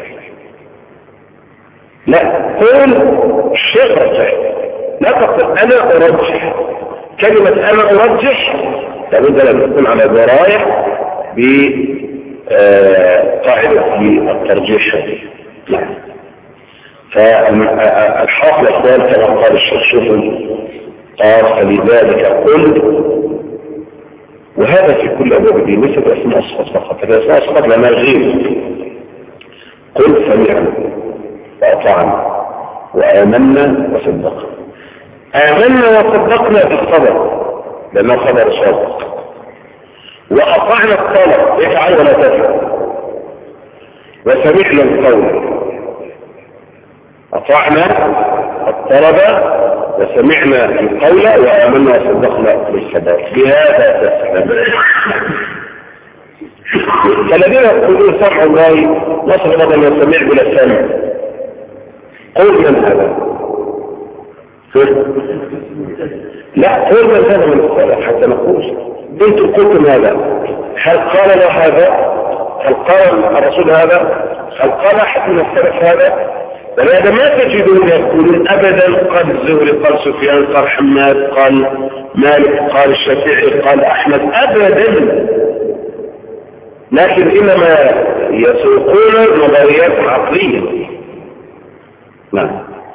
Speaker 3: لا، قل الشيخ رجح، لا تقول أنا أرجح. كلمة أنا أرجح لابد أن تكون على دراية بقاعدة الترجيح. نعم. فالحاصل أخوان كما قال الشيخ شوفوا قال فلذلك قل، وهذا في كل أبواب الدين ليس بأسماء الصفات فقط، الأسماء الصفات لنا غير. قل سمعنا وأطعنا وآمنا وصدقنا. آمنا وصدقنا بالصبر لأنه خبر صادق، وأطعنا الطلب افعل ولا تفعل، وسمعنا القول. أطعنا الطلب وسمعنا القول وآمنا وصدقنا بالصبر، بهذا تسلم. فالذين يقولون سمع الله نصر بدل وسمع بلا سمع، قول من هذا؟ لا، قول من هذا من الصلاة حتى نقول انتم قلتم هذا، هل قال له هذا؟ هل قال الرسول هذا؟ هل قال أحد من السلف هذا؟ فلهذا ما تجدون يقولون أبدا قال الزهري قال سفيان قال حماد قال مالك قال الشافعي قال أحمد، أبدا، لكن إنما يسوقون نظريات عقلية. نعم.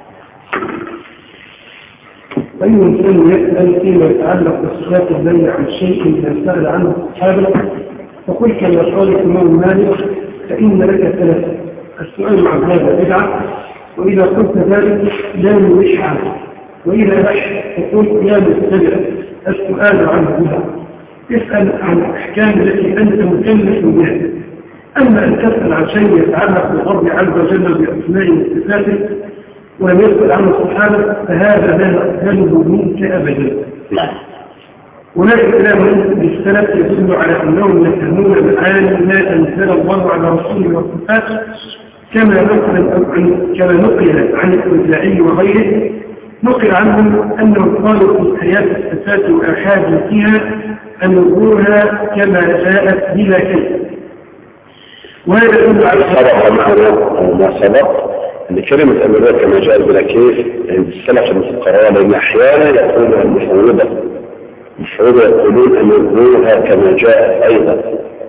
Speaker 2: أي إنسان يسأل فيما يتعلق بالصفات البينة عن شيء إذا سأل عنه الصحابة فقل كما قال الإمام مالك فإن لك ثلاثة: السؤال عن هذا بدعة، وإذا قلت ذلك لا نوش عنه، وإذا رحت فقل يا مستمع السؤال عنه بدعة. اسأل عن الأحكام التي أنت مكلف بها. أما أن تسأل عن شيء يتعلق بالرب عز وجل بأسمائه وصفاته ولم يسأل عنه الصحابة فهذا لا نقبله منك أبدا. هناك كلام بالسلف يدل على أنهم يفهمون معاني ما أنزل الله على رسوله والصفات كما نقل كما نقل عن الأوزاعي وغيره. نقل عنهم أنهم قالوا في حياة الصفات وآحاد فيها أن نقولها كما جاءت بلا كيف. وهذا يدل على
Speaker 3: سبق معنا ما سبق أن كلمة أمريكا كما جاءت بلا كيف عند السلف المفقرة، لأن أحيانا يقولون المفروضة المفروضة يقولون أن نقولها كما جاءت أيضا.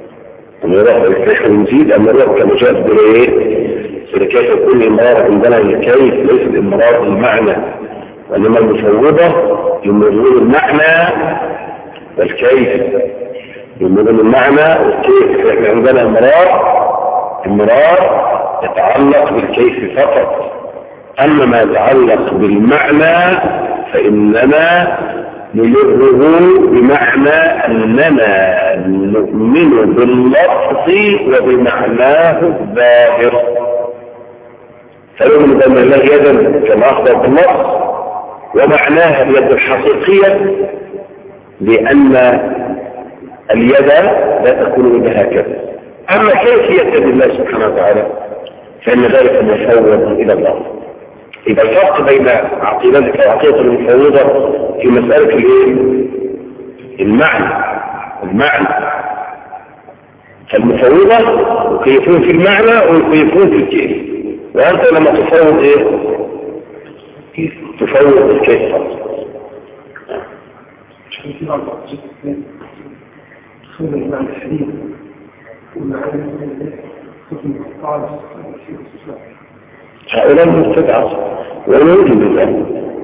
Speaker 3: نحن نزيد أمريكا كما جاءت بلا إيه؟ فلكيف يكون الإمرار عندنا الكيف ليس الإمرار المعنى، وإنما المفروضة يمرون المعنى والكيف.
Speaker 1: يقولون المعنى والكيف. احنا عندنا امرار امرار يتعلق بالكيف فقط، اما ما يتعلق بالمعنى فاننا نمره بمعنى اننا نؤمن باللفظ وبمعناه الظاهر. فنؤمن بان الله يدا كما اخبر باللفظ، ومعناها اليد الحقيقيه، لان اليد لا تكون الا هكذا. اما كيفيه الله سبحانه وتعالى فان ذلك مفوض الى الله. يبقى الفرق بين عقيدتك وعقيده المفوضه في مساله الايه؟ المعنى. المعنى فالمفوضه يكيفون في المعنى ويكيفون في الكيف، وانت لما تفوض ايه؟ تفوض الكيف فقط.
Speaker 2: خذ المعنى الحديث والمعنى حكم القاعدة.
Speaker 1: هؤلاء المبتدعة ويوجد ذلك.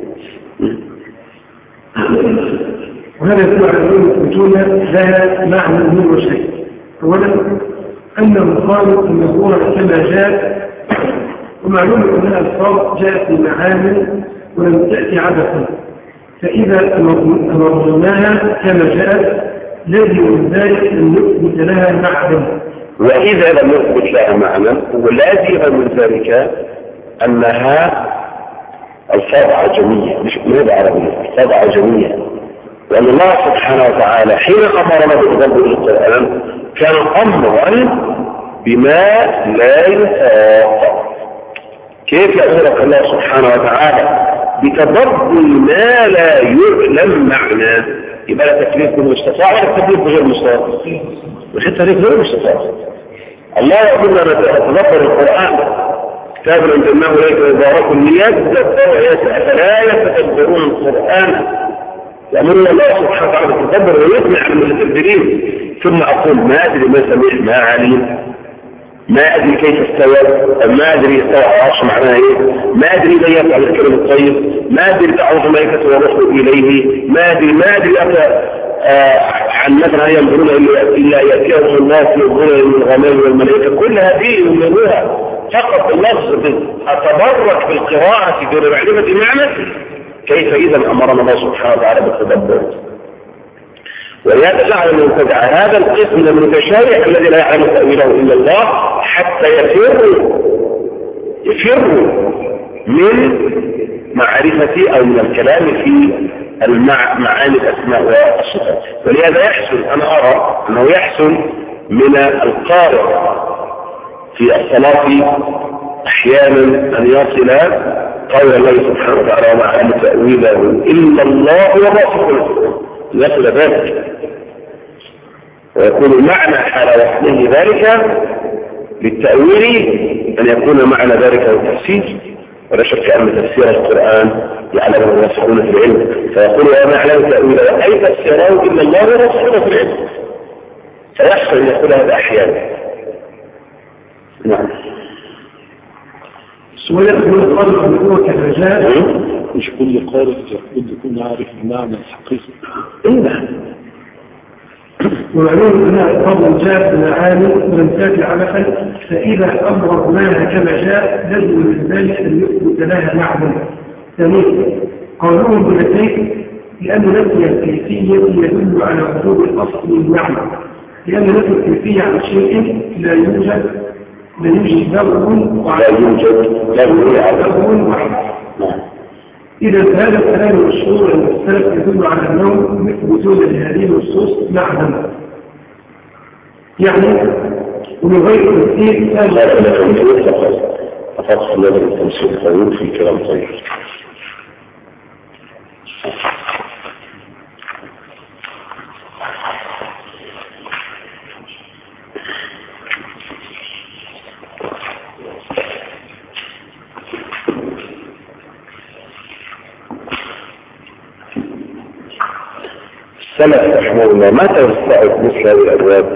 Speaker 2: وهذا يدل على أن الوجود لا معنى منه شيء. أولا أنه قالوا أن الأمور كما جاء، ومعلوم أنها الألفاظ جاءت بمعاني ولم تأتي عبثا، فإذا أمرناها كما جاءت لازم من ذلك أن نثبت لها معنى.
Speaker 1: وإذا لم نثبت لها معنى ولازم من ذلك أنها ألفاظ عجمية مش لغة عربية، ألفاظ عجمية. وأن الله سبحانه وتعالى حين أمرنا بتدبر القرآن كان أمرا بما لا يطاق. كيف يأمرك الله سبحانه وتعالى بتدبر ما لا يعلم معناه؟ يبقى لا تكليف بالمستطاع ولا تكليف بغير مستطاع، مش التكليف غير مستطاع. الله يقول لنا نتدبر القرآن كتاب أنزلناه إليك مبارك ليتدبروا آياته أفلا يتدبرون القرآن. يأمرنا الله سبحانه وتعالى بالتدبر ويقنع المتدبرين. ثم أقول ما أدري ما سمع ما علم، ما أدري كيف استوى، ما أدري استوى على العرش معناه إيه، ما أدري ما يفعل الكلام الطيب، ما أدري تعرض الملائكة والرسل إليه، ما أدري ما أدري أتى آه عن مثلا ينظرون إلا يأتيهم الله في الظلل من الغمام والملائكة. كل هذه يمنوها فقط اللفظ. أتبرك بالقراءة دون معرفة معنى. كيف إذا أمرنا الله سبحانه وتعالى بالتدبر؟ ولهذا جعل المبتدع هذا القسم من المتشابه الذي لا يعلم تأويله إلا الله حتى يفروا يفروا من معرفة أو من الكلام في المعاني الأسماء والصفات. ولهذا يحسن، أنا أرى أنه يحسن من القارئ في الصلاة أحيانا أن يصل قول الله سبحانه وتعالى وما علم تأويله إلا الله ورسوله، يصل ذلك ويكون المعنى حال وصله ذلك للتأويل أن يكون معنى ذلك التفسير. ولا شك أن تفسير القرآن يعلمه الراسخون في العلم، فيقول وما علم تأويله أي تفسيره إلا الله ورسوله في العلم. فيحصل أن يقول هذا أحيانا. نعم.
Speaker 2: ويأخذ القلب بقوة الرجاء.
Speaker 4: مش كل قارئ يقول يكون عارف المعنى الحقيقي.
Speaker 1: نعم.
Speaker 2: ومعلوم أن الفضل جاء بمعاني ولم تأتي عبثا، فإذا أمرناها كما جاء لازم من ذلك أن يثبت لها معنى. ثانيا قولهم بنفسه لأن نفي الكيفية يدل على وجود الأصل والمعنى، لأن نفي الكيفية عن شيء لا يوجد لا يوجد لغو
Speaker 1: لا يوجد لغو
Speaker 2: واحد. إذا هذا الكلام المشهور عند السلف يدل على أنه مثل وجود لهذه النصوص معدن، يعني ومن غير تفسير
Speaker 1: لا لا لا فقط فقط لازم التمثيل القانون في كلام طيب. السلف رحمه الله ما توسعت مثل هذه الأبواب.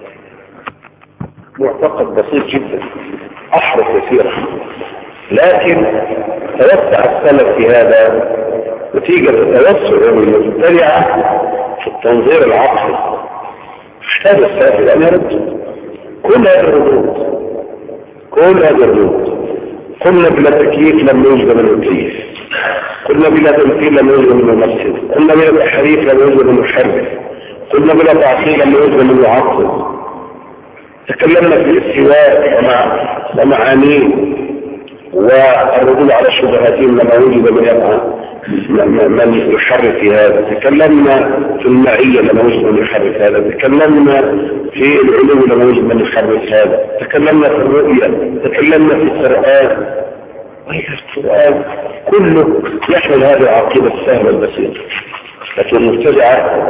Speaker 1: معتقد بسيط جدا، أحرف كثيرا، لكن توسع السلف في هذا نتيجة التوسع المبتدعة في التنظير العقلي.
Speaker 3: هذا السائل أن يرد كل هذه الردود، كل هذه الردود. قلنا بلا تكييف لم يوجد من التكييف، قلنا بلا تمثيل لم يوجد من الممثل، قلنا بلا تحريف لم يوجد من المحرف، قلنا بلا تعطيل لم يوجد من المعطل. تكلمنا في الاستواء ومعانيه والردود على الشبهاتين لما وجد من يفعل من يحرف في هذا. تكلمنا في المعية لما وجد من يحرف هذا. تكلمنا في العلو لما وجد من يحرف هذا. تكلمنا في الرؤية. تكلمنا في القرآن. القرآن كله يحمل هذه العقيدة السهلة البسيطة، لكن المبتدعة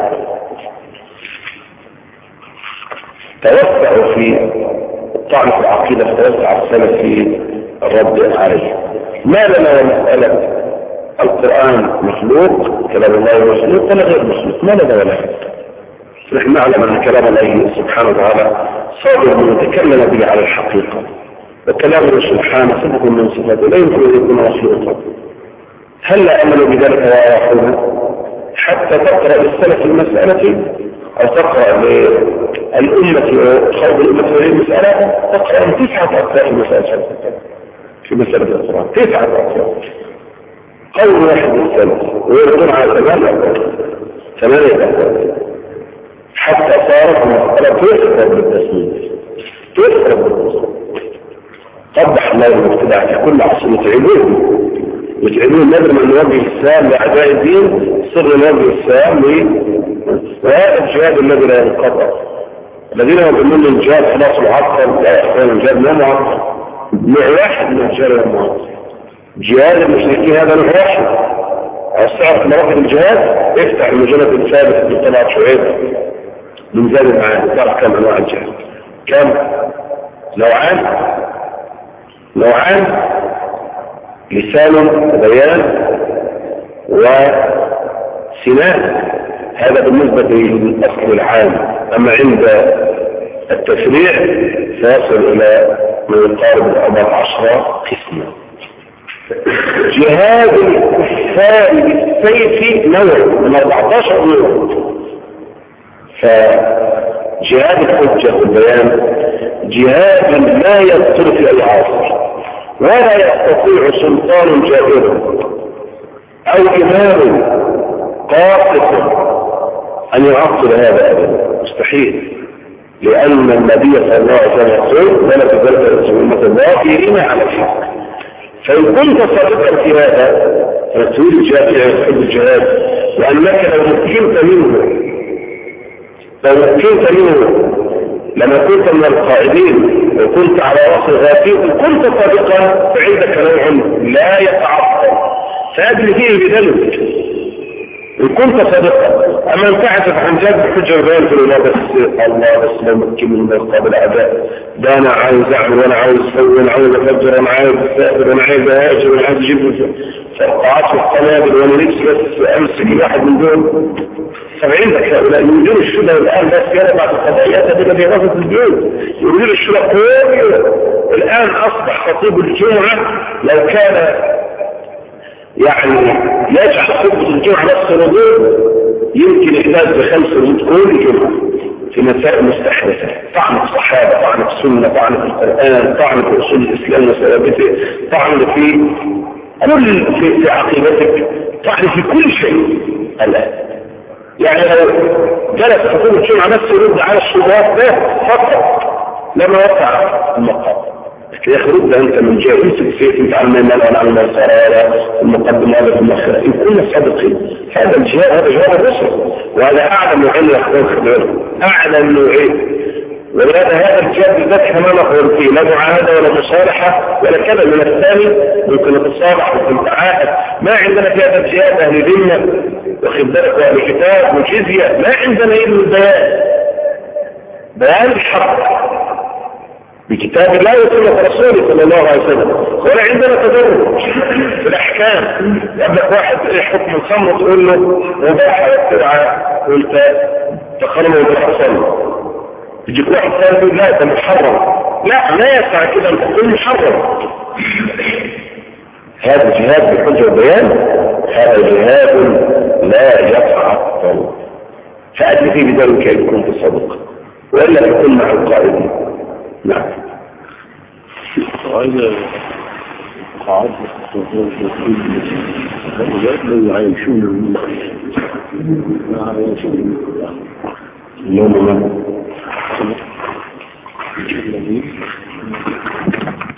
Speaker 3: توسعوا في الطعن في العقيدة، توسع السلف في الرد عليه. ما لنا مسألة القرآن مخلوق، كلام الله مخلوق ولا غير مخلوق؟ ما لنا ولا نحن نعلم أن كلام الله سبحانه وتعالى صادر من تكلم به على الحقيقة، وكلامه سبحانه صفة من صفاته لا يمكن أن يكون مخلوقا. هل لا أمل بذلك ويعرفونه حتى تقرأ للسلف المسألة أو تقرأ للأمة خوض الأمة في المسألة؟ تقرأ تسعة أقسام المسألة في مسألة القرآن، تسعة أقسام. قول واحد السلف ويردون على ثمان أقسام، ثمانية أقسام، حتى صارت المسألة تسعة بالتسمية، تسعة بالتسمية. قبح الله المبتدع في كل عصر يتعبون يتعبون ندر من نوجه السلام لأعداء الدين، صر نوجه السلام وهذا الجهاد الذي لا ينقطع. الذين يقولون الجهاد خلاص معطل، لا يحتاج الجهاد ما معطل، نوع واحد من الجهاد المعطل. جهاد المشركين هذا نوع واحد. أستعرف مرافق الجهاد افتح المجلد الثالث في طلعت شعيب من زاد معاه تعرف كم أنواع الجهاد، كم نوعان نوعان لسان وبيان وسنان. هذا بالنسبة للأصل العام. أما عند التفريع فيصل إلى ما يقارب أربعة عشر قسما. جهاد الكفار بالسيف نوع من أربعة عشر نوع. فجهاد الحجة والبيان جهاد لا يبطل في أي عصر، ولا يستطيع سلطان جائر أو إمام قاصد أن يعطل هذا أبدا، مستحيل. لأن النبي صلى الله عليه وسلم يقول ولا تزال رسول الله ظاهرين على الحق. فإن كنت صادقا في هذا فتريد الجهاد يحب الجهاد، لأنك لو مكنت منه لو مكنت منه لما كنت من القائدين وكنت على رأس الغافين وكنت صادقا فعندك نوع لا يتعطل فأجل فيه بذلك إن كنت صادقا. أما أن تعزف عن جاد بحجة البيان في الله بس الله بس لو مكن من قابل أعداء، ده أنا عاوز أعمل وأنا عاوز أسوي وأنا عاوز أفجر وأنا عاوز أستقبل وأنا عاوز أهاجر وأنا عاوز أجيب فرقعات في القنابل وأنا نفسي بس أمسك واحد من دول. فعندك هؤلاء يريدون الشبه الآن بس كان بعد القضايات هذه في غزة البيوت يريدون الشبه كل الآن أصبح خطيب الجمعة لو كان يعني يجعل خطبة الجمعة نفس الردود يمكن إحداث بخمس ردود كل جمعة في مسائل مستحدثة، طعن في الصحابة، طعن في السنة، طعن في القرآن، طعن في أصول الإسلام وثوابته، طعن في كل في, في عقيدتك، طعن في كل شيء الآن. يعني لو جلس خطيب الجمعة نفس يرد على الشبهات ده فقط لما وقع المقام. يخرج أنت من جهة يمسك سيف انت عن المال وعن المال صرايا المقدمة هذا في المخير إن كنا صادقين. هذا الجهاد هذا جهاد الرسل وهذا أعلى نوعين يخبر خبره أعلى نوعين. ولهذا هذا الجهاد بالذات كما نقول فيه لا معاهدة ولا مصالحة ولا كذا. من الثاني ممكن نتصالح ممكن نتعاهد. ما عندنا في هذا الجهاد أهل ذمة واخد بالك وأهل كتاب وجزية. ما عندنا إلا البيان، بيان الحق بكتاب الله وسنة رسوله صلى الله عليه وسلم. ولا عندنا تدرج في الأحكام. يبدأ واحد حكم الخمر تقول له مباح والتبعة وانت تخرمه وتحصل. يجيك واحد ثاني يقول لا ده محرم. لا ما يسعى كده ان تقول محرم. هذا جهاد بالحجة والبيان هذا جهاد لا يتعطل. فأدل فيه بذلك إن كنت صادق. وإلا يكون مع القائد. نعم.
Speaker 4: وإذا قعد هؤلاء لا يعيشون لا يعيشون
Speaker 3: اليوم ما
Speaker 4: الذي